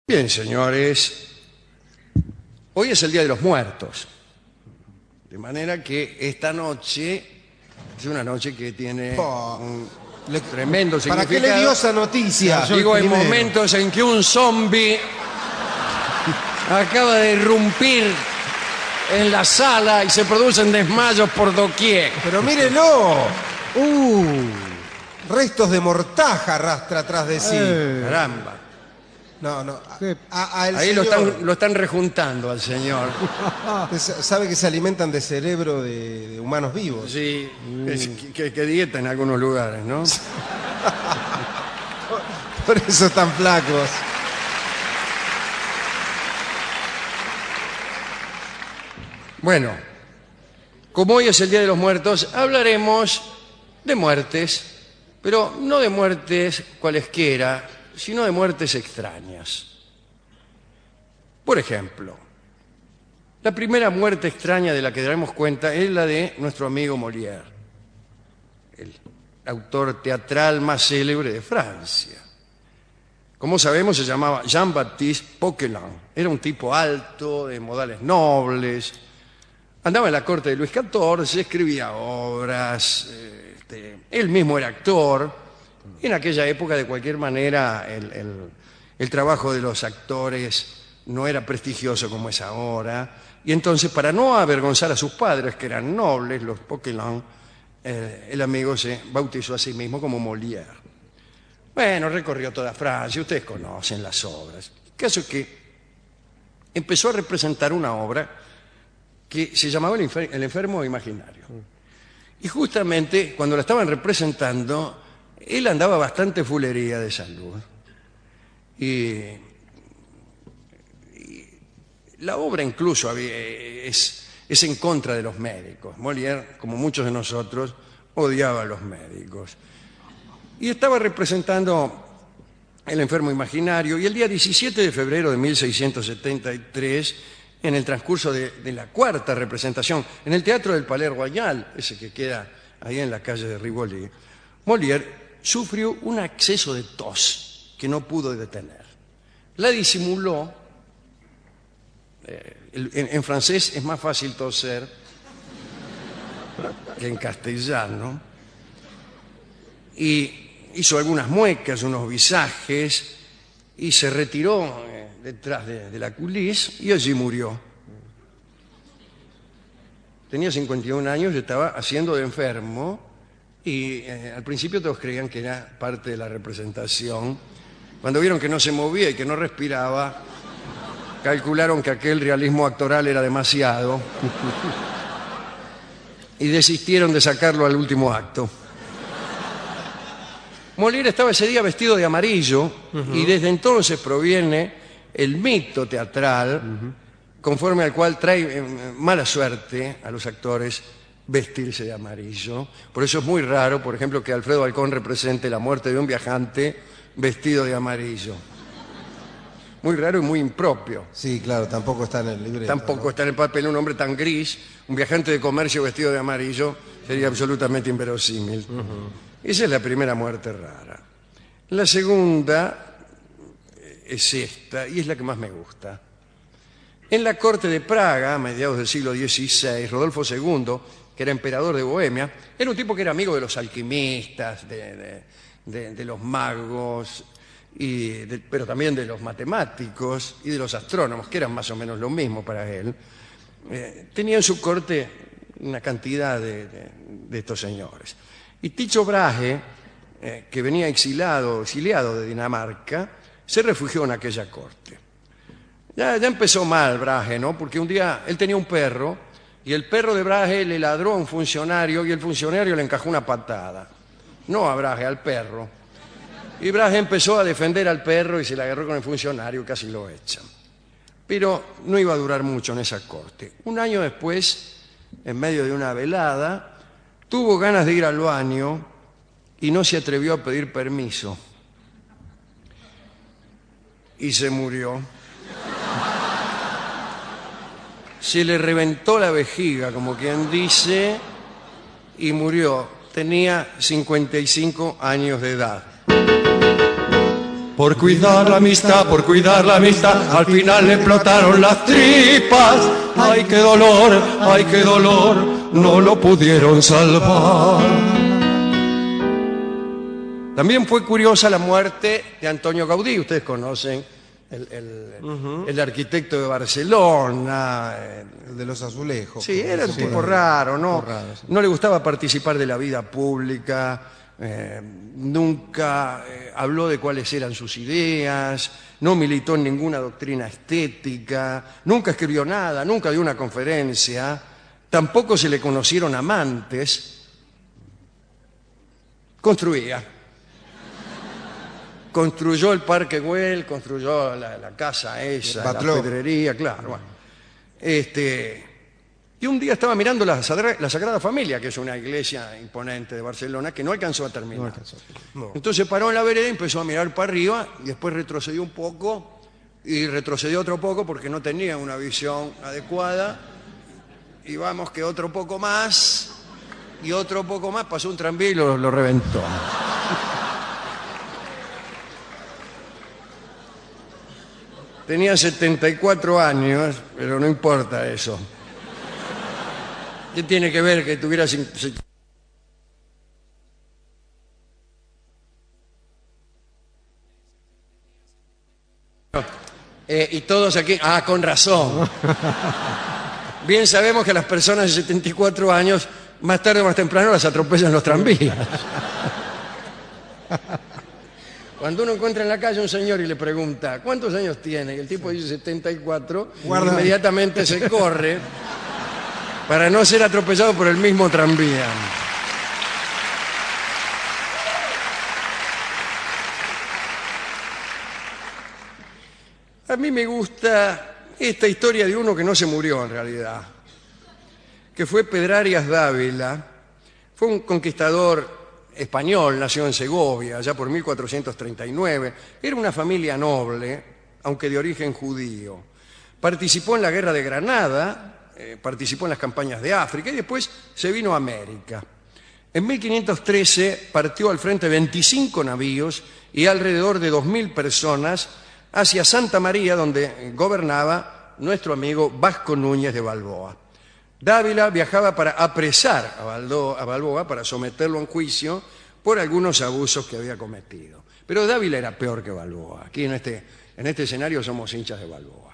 Bien, señores, hoy es el Día de los Muertos, de manera que esta noche es una noche que tiene un tremendo significado. ¿Para qué le dio esa noticia? Digo, hay momentos en que un zombie acaba de irrumpir en la sala y se producen desmayos por doquier. Pero mírelo. Restos de mortaja arrastra atrás de sí. Caramba. No. Ahí lo están rejuntando al señor. Sabe que se alimentan de cerebro de humanos vivos. Sí, que dieta en algunos lugares, ¿no? Por eso están flacos. Bueno, como hoy es el Día de los Muertos, hablaremos de muertes, pero no de muertes cualesquiera, sino de muertes extrañas. Por ejemplo, la primera muerte extraña de la que daremos cuenta es la de nuestro amigo Molière, el autor teatral más célebre de Francia. Como sabemos, se llamaba Jean-Baptiste Poquelin. Era un tipo alto, de modales nobles, andaba en la corte de Luis XIV, escribía obras, él mismo era actor. En aquella época, de cualquier manera, el trabajo de los actores no era prestigioso como es ahora. Y entonces, para no avergonzar a sus padres, que eran nobles, los Poquelin, el amigo se bautizó a sí mismo como Molière. Bueno, recorrió toda Francia, ustedes conocen las obras. El caso es que empezó a representar una obra que se llamaba El enfermo imaginario. Y justamente cuando la estaban representando, él andaba bastante fulería de salud. Y la obra incluso es en contra de los médicos. Molière, como muchos de nosotros, odiaba a los médicos. Y estaba representando El enfermo imaginario, y el día 17 de febrero de 1673, en el transcurso de la cuarta representación, en el Teatro del Palais Royal, ese que queda ahí en la calle de Rivoli, Molière sufrió un acceso de tos que no pudo detener. La disimuló. En francés es más fácil toser que en castellano. Y hizo algunas muecas, unos visajes, y se retiró detrás de la coulisse y allí murió. Tenía 51 años y estaba haciendo de enfermo. Y al principio todos creían que era parte de la representación. Cuando vieron que no se movía y que no respiraba, calcularon que aquel realismo actoral era demasiado y desistieron de sacarlo al último acto. Molière estaba ese día vestido de amarillo y desde entonces proviene el mito teatral conforme al cual trae mala suerte a los actores vestirse de amarillo. Por eso es muy raro, por ejemplo, que Alfredo Halcón represente la muerte de un viajante vestido de amarillo. Muy raro y muy impropio. Sí, claro, tampoco está en el libreto. Tampoco está en el papel un hombre tan gris, un viajante de comercio vestido de amarillo, sería absolutamente inverosímil. Esa es la primera muerte rara. La segunda es esta, y es la que más me gusta. En la corte de Praga, a mediados del siglo XVI, Rodolfo II, que era emperador de Bohemia, era un tipo que era amigo de los alquimistas, de los magos, pero también de los matemáticos y de los astrónomos, que eran más o menos lo mismo para él. Tenía en su corte una cantidad de estos señores. Y Tycho Brahe, que venía exiliado de Dinamarca, se refugió en aquella corte. Ya empezó mal Brahe, ¿no? Porque un día él tenía un perro y el perro de Brahe le ladró a un funcionario y el funcionario le encajó una patada. No a Brahe, al perro. Y Brahe empezó a defender al perro y se le agarró con el funcionario y casi lo echan. Pero no iba a durar mucho en esa corte. Un año después, en medio de una velada, tuvo ganas de ir al baño y no se atrevió a pedir permiso. Y se murió. Se le reventó la vejiga, como quien dice, y murió. Tenía 55 años de edad. Por cuidar la amistad, al final le explotaron las tripas. Ay, qué dolor, no lo pudieron salvar. También fue curiosa la muerte de Antonio Gaudí. Ustedes conocen el arquitecto de Barcelona. El de los azulejos. Sí, era un tipo raro, ¿no? Raro, sí. No le gustaba participar de la vida pública, nunca habló de cuáles eran sus ideas, no militó en ninguna doctrina estética, nunca escribió nada, nunca dio una conferencia, tampoco se le conocieron amantes. Construyó el Parque Güell, construyó la casa esa, la pedrería, claro. Bueno. Y un día estaba mirando la Sagrada Familia, que es una iglesia imponente de Barcelona, que no alcanzó a terminar. No. Entonces paró en la vereda y empezó a mirar para arriba, y después retrocedió un poco, y retrocedió otro poco porque no tenía una visión adecuada, y vamos que otro poco más, y otro poco más, pasó un tranvía y lo reventó. Tenía 74 años, pero no importa eso. ¿Qué tiene que ver que tuviera... y todos aquí... Ah, con razón. Bien sabemos que las personas de 74 años, más tarde o más temprano, las atropellan los tranvías. Cuando uno encuentra en la calle a un señor y le pregunta ¿cuántos años tiene? Y el tipo dice 74, inmediatamente se corre para no ser atropellado por el mismo tranvía. A mí me gusta esta historia de uno que no se murió en realidad, que fue Pedrarias Dávila. Fue un conquistador español, nació en Segovia, allá por 1439. Era una familia noble, aunque de origen judío. Participó en la Guerra de Granada, participó en las campañas de África y después se vino a América. En 1513 partió al frente 25 navíos y alrededor de 2000 personas hacia Santa María, donde gobernaba nuestro amigo Vasco Núñez de Balboa. Dávila viajaba para apresar a Balboa, para someterlo a un juicio por algunos abusos que había cometido. Pero Dávila era peor que Balboa. Aquí en este escenario somos hinchas de Balboa.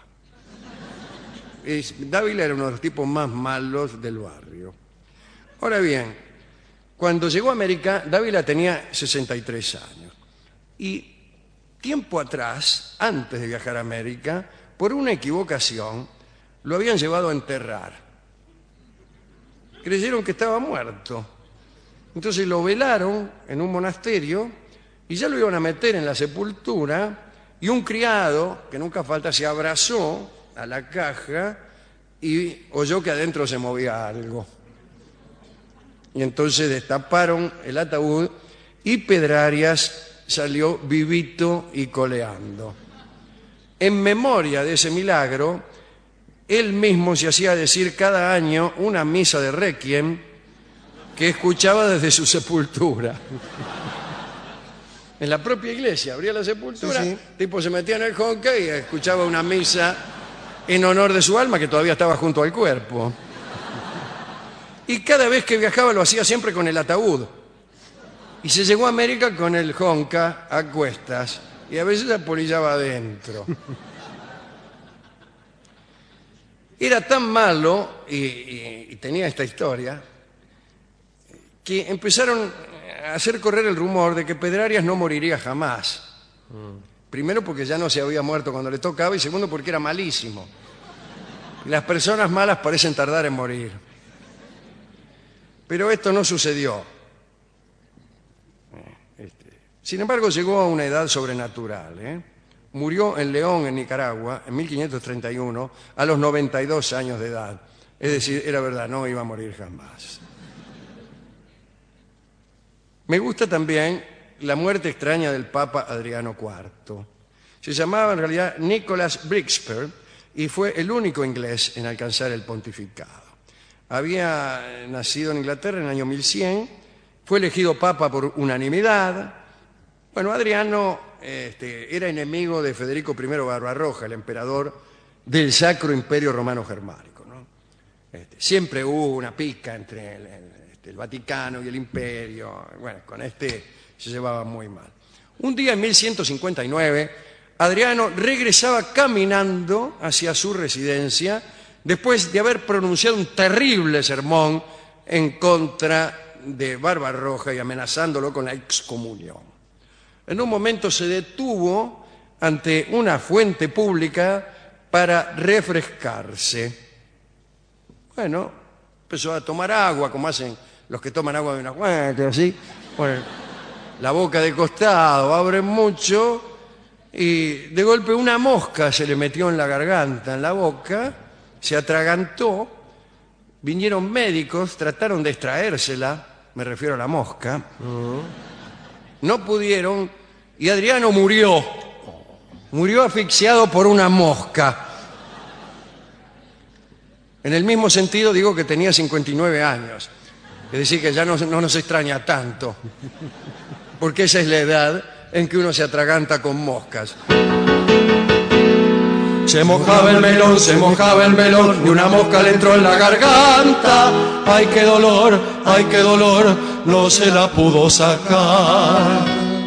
Dávila era uno de los tipos más malos del barrio. Ahora bien, cuando llegó a América, Dávila tenía 63 años. Y tiempo atrás, antes de viajar a América, por una equivocación, lo habían llevado a enterrar. Creyeron que estaba muerto. Entonces lo velaron en un monasterio y ya lo iban a meter en la sepultura, y un criado, que nunca falta, se abrazó a la caja y oyó que adentro se movía algo. Y entonces destaparon el ataúd y Pedrarias salió vivito y coleando. En memoria de ese milagro, él mismo se hacía decir cada año una misa de requiem que escuchaba desde su sepultura. En la propia iglesia, abría la sepultura, sí. El tipo se metía en el jonca y escuchaba una misa en honor de su alma, que todavía estaba junto al cuerpo. Y cada vez que viajaba lo hacía siempre con el ataúd. Y se llegó a América con el jonca a cuestas, y a veces apolillaba adentro. Era tan malo, y tenía esta historia, que empezaron a hacer correr el rumor de que Pedrarias no moriría jamás. Primero porque ya no se había muerto cuando le tocaba, y segundo porque era malísimo. Las personas malas parecen tardar en morir. Pero esto no sucedió. Sin embargo, llegó a una edad sobrenatural. Murió en León, en Nicaragua, en 1531, a los 92 años de edad. Es decir, era verdad, no iba a morir jamás. Me gusta también la muerte extraña del Papa Adriano IV. Se llamaba en realidad Nicholas Brixper y fue el único inglés en alcanzar el pontificado. Había nacido en Inglaterra en el año 1100, fue elegido papa por unanimidad. Bueno, Adriano era enemigo de Federico I Barbarroja, el emperador del Sacro Imperio Romano Germánico, ¿no? Siempre hubo una pica entre el Vaticano y el Imperio. Bueno, con este se llevaba muy mal. Un día en 1159, Adriano regresaba caminando hacia su residencia después de haber pronunciado un terrible sermón en contra de Barbarroja y amenazándolo con la excomunión. En un momento se detuvo ante una fuente pública para refrescarse. Bueno, empezó a tomar agua, como hacen los que toman agua de una fuente, así, ponen la boca de costado, abren mucho y de golpe una mosca se le metió en la garganta, en la boca, se atragantó, vinieron médicos, trataron de extraérsela, me refiero a la mosca, no pudieron y Adriano murió asfixiado por una mosca. En el mismo sentido digo que tenía 59 años, es decir, que ya no nos extraña tanto, porque esa es la edad en que uno se atraganta con moscas. Se mojaba el melón, y una mosca le entró en la garganta. ¡Ay, qué dolor, no se la pudo sacar!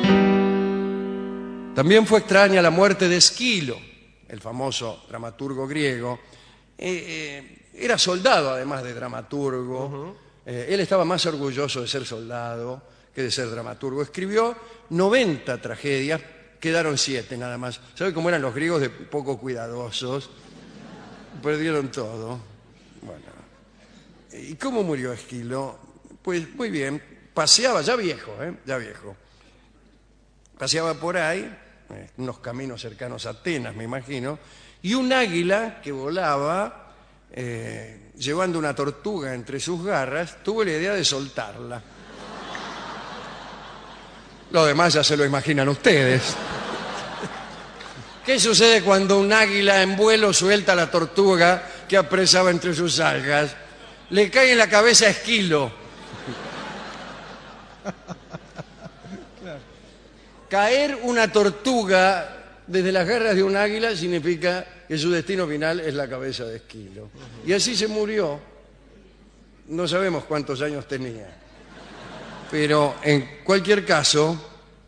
También fue extraña la muerte de Esquilo, el famoso dramaturgo griego. Era soldado, además de dramaturgo. Él estaba más orgulloso de ser soldado que de ser dramaturgo. Escribió 90 tragedias, quedaron 7 nada más. ¿Sabe cómo eran los griegos de poco cuidadosos? Perdieron todo. Bueno. ¿Y cómo murió Esquilo? Pues muy bien, paseaba, ya viejo, paseaba por ahí, unos caminos cercanos a Atenas, me imagino, y un águila que volaba, llevando una tortuga entre sus garras, tuvo la idea de soltarla. Lo demás ya se lo imaginan ustedes. ¿Qué sucede cuando un águila en vuelo suelta a la tortuga que apresaba entre sus algas? Le cae en la cabeza a Esquilo. Caer una tortuga desde las garras de un águila significa que su destino final es la cabeza de Esquilo. Y así se murió. No sabemos cuántos años tenía. Pero en cualquier caso...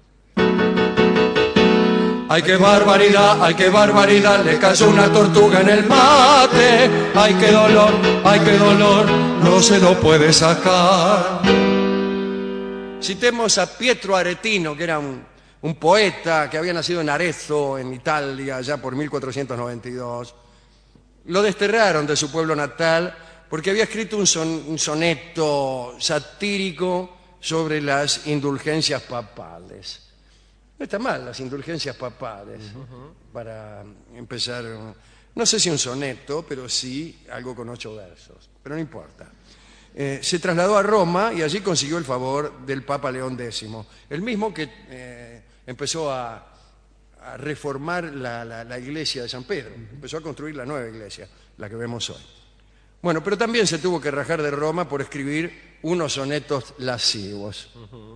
¡Ay, qué barbaridad! Le cayó una tortuga en el mate. ¡Ay, qué dolor! No se lo puede sacar. Citemos a Pietro Aretino, que era un poeta que había nacido en Arezzo, en Italia, ya por 1492. Lo desterraron de su pueblo natal porque había escrito un soneto satírico sobre las indulgencias papales. No está mal las indulgencias papales, para empezar, no sé si un soneto, pero sí algo con 8 versos, pero no importa. Se trasladó a Roma y allí consiguió el favor del Papa León X, el mismo que empezó a reformar la iglesia de San Pedro, empezó a construir la nueva iglesia, la que vemos hoy. Bueno, pero también se tuvo que rajar de Roma por escribir unos sonetos lascivos.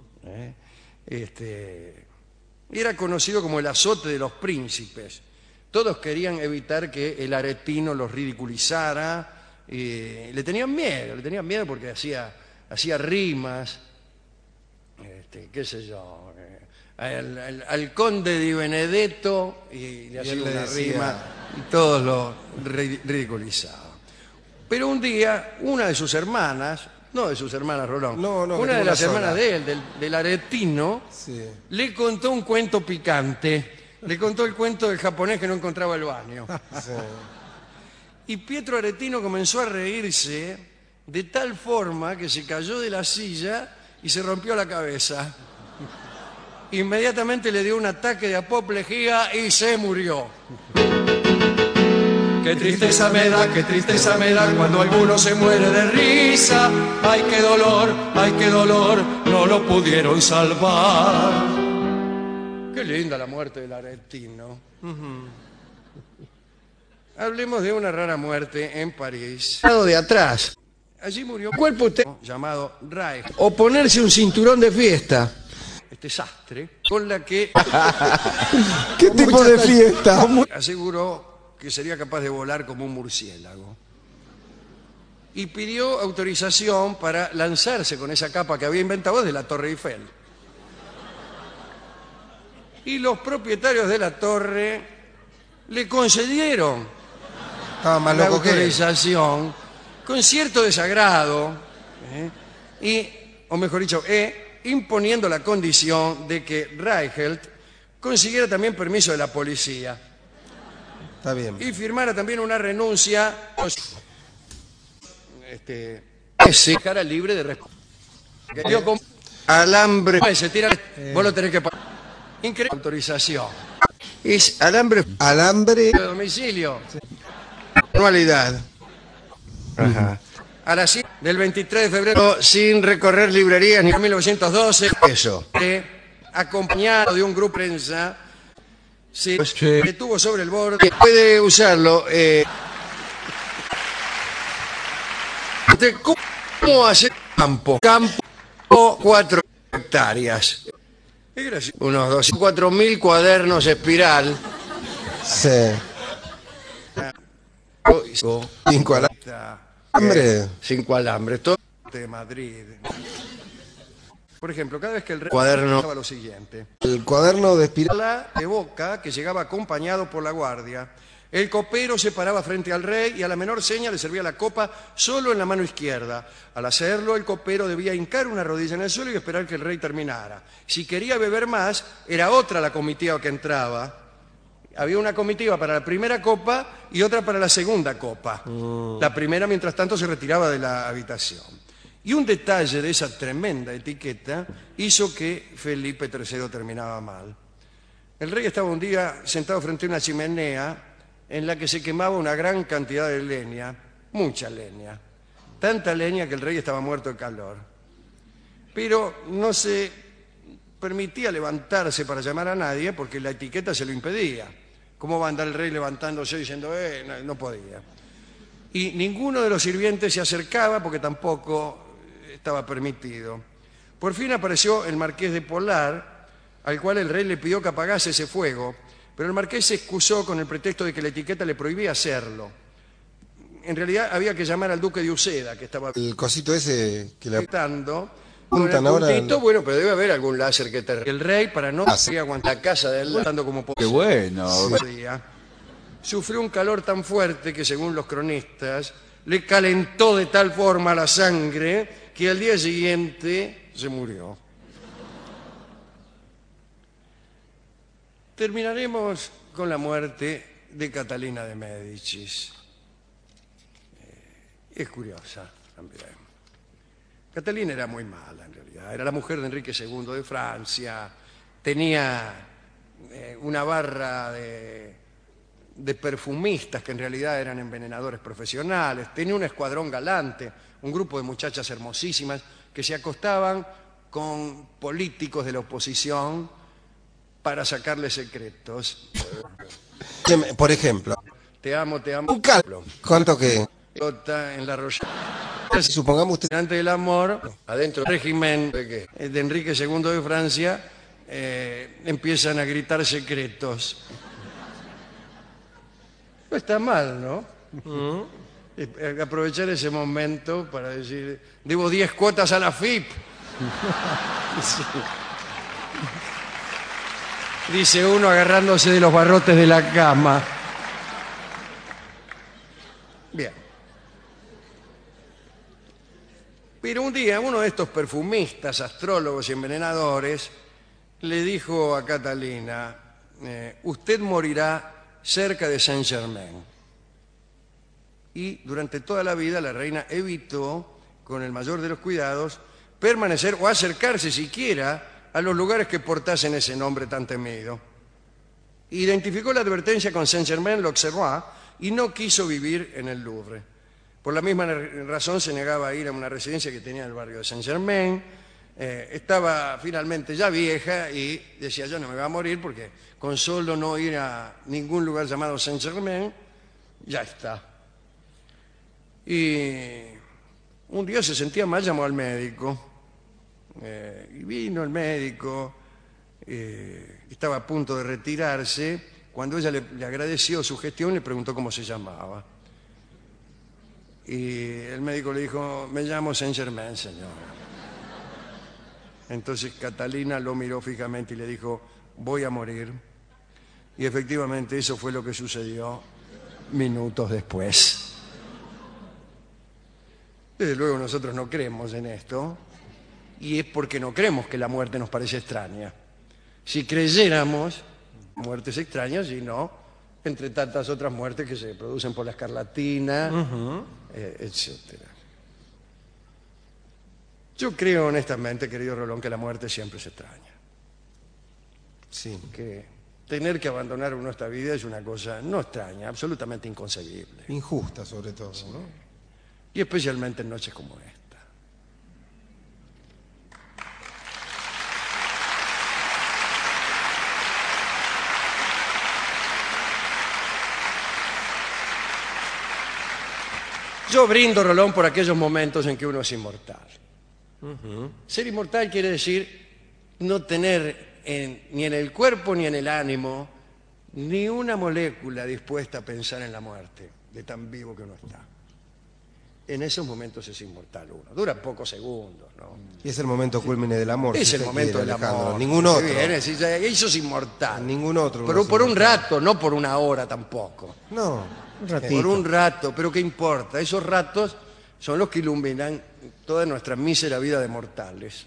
Era conocido como el azote de los príncipes. Todos querían evitar que el aretino los ridiculizara. Le tenían miedo porque hacía rimas, qué sé yo, al conde di Benedetto y le hacía una rima y todos lo ridiculizaban. Pero un día una de sus hermanas, no de sus hermanas Rolón, una de las hermanas de él, del aretino, sí, le contó un cuento picante. Le contó el cuento del japonés que no encontraba el baño. Sí. Y Pietro Aretino comenzó a reírse de tal forma que se cayó de la silla y se rompió la cabeza. Inmediatamente le dio un ataque de apoplejía y se murió. Qué tristeza me da cuando alguno se muere de risa. Ay, qué dolor, no lo pudieron salvar. Qué linda la muerte del aretino. Hablemos de una rara muerte en París. Al lado de atrás. Allí murió un cuerpo llamado Reich. O ponerse un cinturón de fiesta. este sastre, con la que ¿Qué tipo de fiesta? aseguró que sería capaz de volar como un murciélago. Y pidió autorización para lanzarse con esa capa que había inventado desde la Torre Eiffel. Y los propietarios de la torre le concedieron Estaba más la loco que él. autorización con cierto desagrado, o mejor dicho, imponiendo la condición de que Reichelt consiguiera también permiso de la policía Está bien. y firmara también una renuncia se dejara libre de responsabilidad. Con alambre se tira, vos lo tenés que pagar. Increíble autorización. Es alambre Alambre. de domicilio. Anualidad. Ajá. A las 5 del 23 de febrero, sin recorrer librerías ni en 1912, eso. Acompañado de un grupo de prensa, se detuvo sobre el borde. Puede usarlo. ¿Cómo hacer campo? Campo 4 hectáreas. Es gracioso. Unos 4.000 cuadernos espiral. Sí. 5 alambre. 5 alambres. Todo de Madrid. Por ejemplo, cada vez que el cuaderno estaba lo siguiente. El cuaderno de espiral. La de boca que llegaba acompañado por la guardia. El copero se paraba frente al rey y a la menor seña le servía la copa solo en la mano izquierda. Al hacerlo, el copero debía hincar una rodilla en el suelo y esperar que el rey terminara. Si quería beber más, era otra la comitiva que entraba. Había una comitiva para la primera copa y otra para la segunda copa. La primera, mientras tanto, se retiraba de la habitación. Y un detalle de esa tremenda etiqueta hizo que Felipe III terminaba mal. El rey estaba un día sentado frente a una chimenea en la que se quemaba una gran cantidad de leña, mucha leña, tanta leña que el rey estaba muerto de calor. Pero no se permitía levantarse para llamar a nadie porque la etiqueta se lo impedía. ¿Cómo va a andar el rey levantándose diciendo, no podía? Y ninguno de los sirvientes se acercaba porque tampoco estaba permitido. Por fin apareció el marqués de Polar, al cual el rey le pidió que apagase ese fuego, pero el marqués se excusó con el pretexto de que la etiqueta le prohibía hacerlo. En realidad había que llamar al duque de Uceda, que estaba El cosito ese que le gritando. apuntan ahora. Bueno, pero debe haber algún láser que te... El rey, para no aguantar la casa de él, estando como Qué bueno. sufrió un calor tan fuerte que, según los cronistas, le calentó de tal forma la sangre que al día siguiente se murió. Terminaremos con la muerte de Catalina de Médicis. Es curiosa también. Catalina era muy mala en realidad. Era la mujer de Enrique II de Francia. Tenía una barra de perfumistas que en realidad eran envenenadores profesionales. Tenía un escuadrón galante, un grupo de muchachas hermosísimas que se acostaban con políticos de la oposición para sacarle secretos. Por ejemplo. Te amo. Un caldo. ¿Cuánto que? En la Supongamos usted. Antes del amor, adentro del régimen de Enrique II de Francia, empiezan a gritar secretos. No está mal, ¿no? Aprovechar ese momento para decir, debo 10 cuotas a la FIP. Sí. Dice uno agarrándose de los barrotes de la cama. Bien. Pero un día uno de estos perfumistas, astrólogos y envenenadores le dijo a Catalina, usted morirá cerca de Saint-Germain. Y durante toda la vida la reina evitó, con el mayor de los cuidados, permanecer o acercarse siquiera a los lugares que portasen ese nombre tan temido. Identificó la advertencia con Saint-Germain-l'Auxerrois y no quiso vivir en el Louvre. Por la misma razón se negaba a ir a una residencia que tenía en el barrio de Saint-Germain. Estaba finalmente ya vieja y decía, yo no me voy a morir porque con solo no ir a ningún lugar llamado Saint-Germain, ya está. Y un día se sentía mal, llamó al médico. Y vino el médico Estaba a punto de retirarse cuando ella le agradeció su gestión y le preguntó cómo se llamaba. Y el médico le dijo, me llamo Saint-Germain, señora. Entonces Catalina lo miró fijamente y le dijo, voy a morir. Y efectivamente eso fue lo que sucedió minutos después. Desde luego nosotros no creemos en esto, y es porque no creemos que la muerte nos parece extraña. Si creyéramos, muertes extrañas, y no, entre tantas otras muertes que se producen por la escarlatina, etcétera. Yo creo honestamente, querido Rolón, que la muerte siempre es extraña. Sí. Que tener que abandonar nuestra vida es una cosa no extraña, absolutamente inconcebible. Injusta sobre todo, ¿no? Y especialmente en noches como esta. Yo brindo, Rolón, por aquellos momentos en que uno es inmortal. Ser inmortal quiere decir no tener ni en el cuerpo ni en el ánimo ni una molécula dispuesta a pensar en la muerte, de tan vivo que uno está. En esos momentos es inmortal uno. Dura pocos segundos, ¿no? Y es el momento culmine del amor. Es si el usted momento quiere, del Alejandro. amor. Ningún otro. Eso es inmortal. Ningún otro. Pero por un inmortal. rato, no por una hora tampoco. No, un ratito. Por un rato, pero ¿qué importa? Esos ratos son los que iluminan toda nuestra mísera vida de mortales.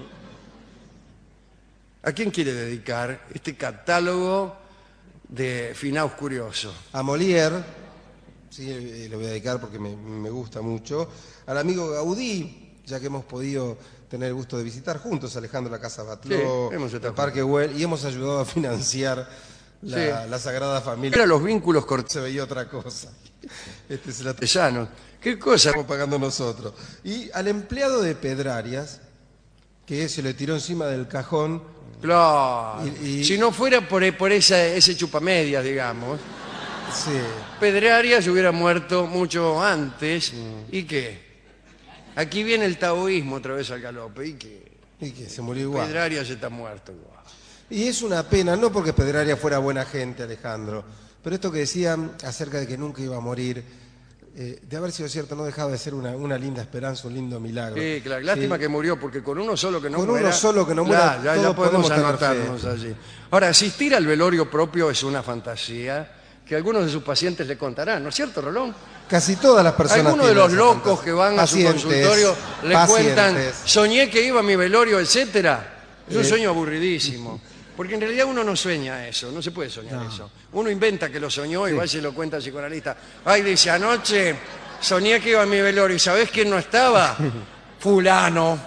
¿A quién quiere dedicar este catálogo de finaos curiosos? A Molière, sí, le voy a dedicar porque me gusta mucho. Al amigo Gaudí, ya que hemos podido tener el gusto de visitar juntos, Alejandro, la Casa Batló, Sí, hemos estado el Parque Güell, y hemos ayudado a financiar la Sagrada Familia. Eran los vínculos Se veía otra cosa. Este es el cortesanos. ¿Qué cosa? estamos pagando nosotros. Y al empleado de Pedrarias, que se le tiró encima del cajón. Claro. Y- Si no fuera por ese chupamedias, digamos, Sí. Pedrarias hubiera muerto mucho antes. ¿Y qué? Aquí viene el taoísmo otra vez al galope. ¿Y qué? Y que se murió igual. Pedrarias está muerto igual. Y es una pena, no porque Pedrarias fuera buena gente, Alejandro, pero esto que decían acerca de que nunca iba a morir, de haber sido cierto, no dejaba de ser una linda esperanza, un lindo milagro. Sí, claro. Lástima Sí. que murió, porque con uno solo que no Con muera... uno solo que no muera, ya todos podemos podemos tener anotarnos allí. Ahora, asistir al velorio propio es una fantasía que algunos de sus pacientes le contarán, ¿no es cierto, Rolón? Casi todas las personas Algunos de tienen los esa locos fantasía. que van a su Pacientes, consultorio le cuentan, pacientes. soñé que iba a mi velorio, etcétera. Es un sueño aburridísimo. Porque en realidad uno no sueña eso, no se puede soñar eso. Uno inventa que lo soñó y va y se lo cuenta al psicoanalista. Ay, dice, anoche soñé que iba a mi velorio y ¿sabés quién no estaba? Fulano.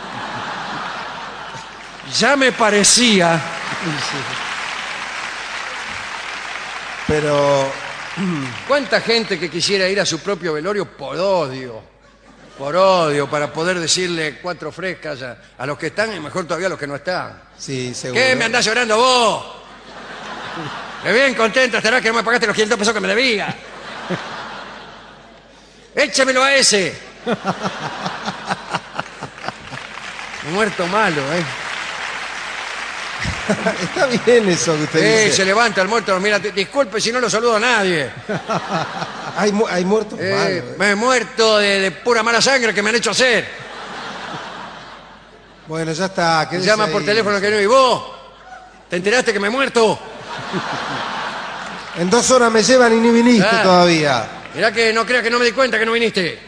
Ya me parecía. Pero ¿Cuánta gente que quisiera ir a su propio velorio por odio, para poder decirle cuatro frescas a los que están y mejor todavía a los que no están? sí, seguro. ¿Qué me andás llorando vos? Que bien contento estarás que no me pagaste los 500 pesos que me debía. Échemelo a ese. Muerto malo, ¿eh? Está bien eso que usted dice. Se levanta el muerto, mira, disculpe si no lo saludo a nadie. Hay muertos malos. Me he muerto de pura mala sangre que me han hecho hacer. Bueno, ya está. quédese Llama por ahí. teléfono que no, y vos, ¿te enteraste que me he muerto? En 2 horas me llevan y ni viniste Ah. todavía. Mirá que no creas que no me di cuenta que no viniste.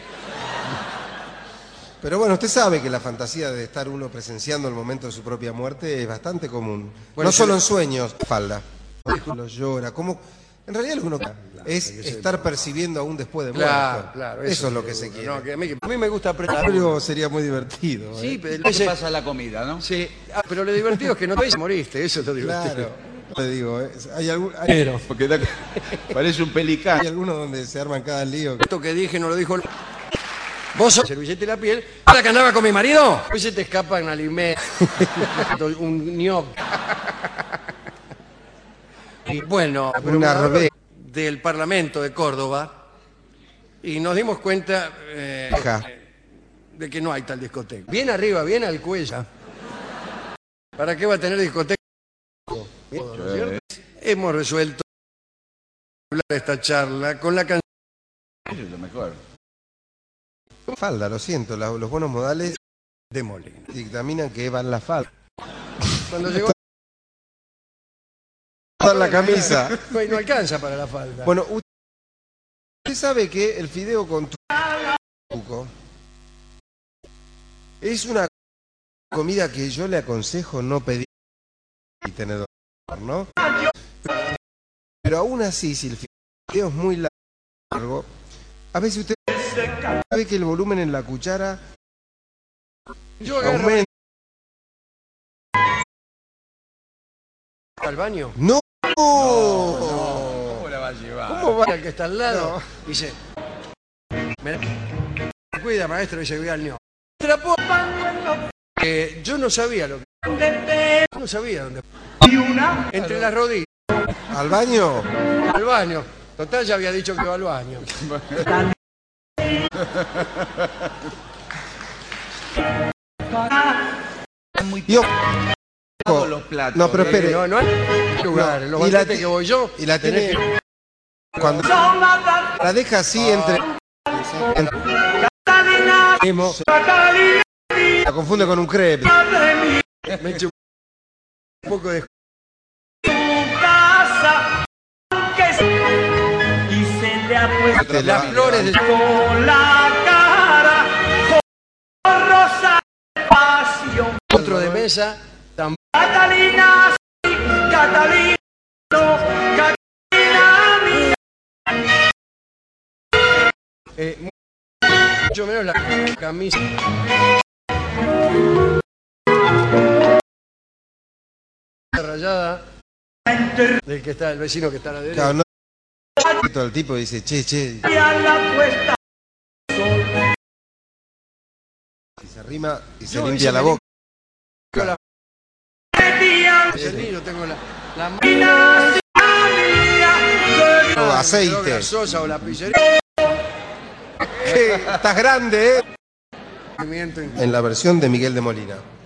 Pero bueno, usted sabe que la fantasía de estar uno presenciando el momento de su propia muerte es bastante común. Bueno, no solo sí. en sueños. Falda. Lo llora. Como en realidad lo que uno es estar percibiendo aún después de muerto. Claro. Eso es lo que se quiere. No, que a mí me gusta apretar. Algo sería muy divertido. Sí, ¿eh? pero, ¿Qué pasa la comida, no? sí. Pero lo divertido es que no te moriste, eso es lo divertido. Claro. Te digo, hay Porque parece un pelicán. hay algunos donde se arman cada lío. Esto que dije no lo dijo el... Vos sos servilleta y la piel. ¿La que andaba con mi marido? Hoy se te escapa un alimento. Un ñoc. Y bueno, Una rebe- del Parlamento de Córdoba y nos dimos cuenta Ajá. de que no hay tal discoteca. Bien arriba, bien al cuello. ¿Para qué va a tener discoteca? hemos resuelto hablar de esta charla con la canción Eso es lo mejor. Falda, lo siento, los buenos modales de Molina. dictaminan que van la falda. Cuando llegó La camisa. no alcanza para la falda. Bueno, usted sabe que el fideo con tuco es una comida que yo le aconsejo no pedir y tenedor, ¿no? Pero aún así, si el fideo es muy largo, a veces usted sabe que el volumen en la cuchara Yo agarro aumenta. al baño. ¡No! ¿Cómo la va a llevar? ¿Cómo va? Al que está al lado, dice, me cuida maestro, dice, voy al ño. Yo no sabía lo que... No sabía dónde... Entre las rodillas, ¿Al baño? al baño. Total, ya había dicho que iba al baño. Yo... Todos los platos. No, pero espere. No hay lugar. Los Y la banquetes que voy yo... Y la tenés tiene... Cuando la deja así entre... mismo... La confunde con un crepe. Me eché un poco de... Las flores de... Otro de mesa, tampoco. Mucho menos la camisa. Rayada del que está, el vecino que está a la derecha. Claro, no... El tipo dice, che. Y se arrima y se Yo limpia hice la mi- boca. Yo tengo la O aceite. grasosa o la pizzería. Estás grande, ¿eh? Movimiento En la versión de Miguel de Molina.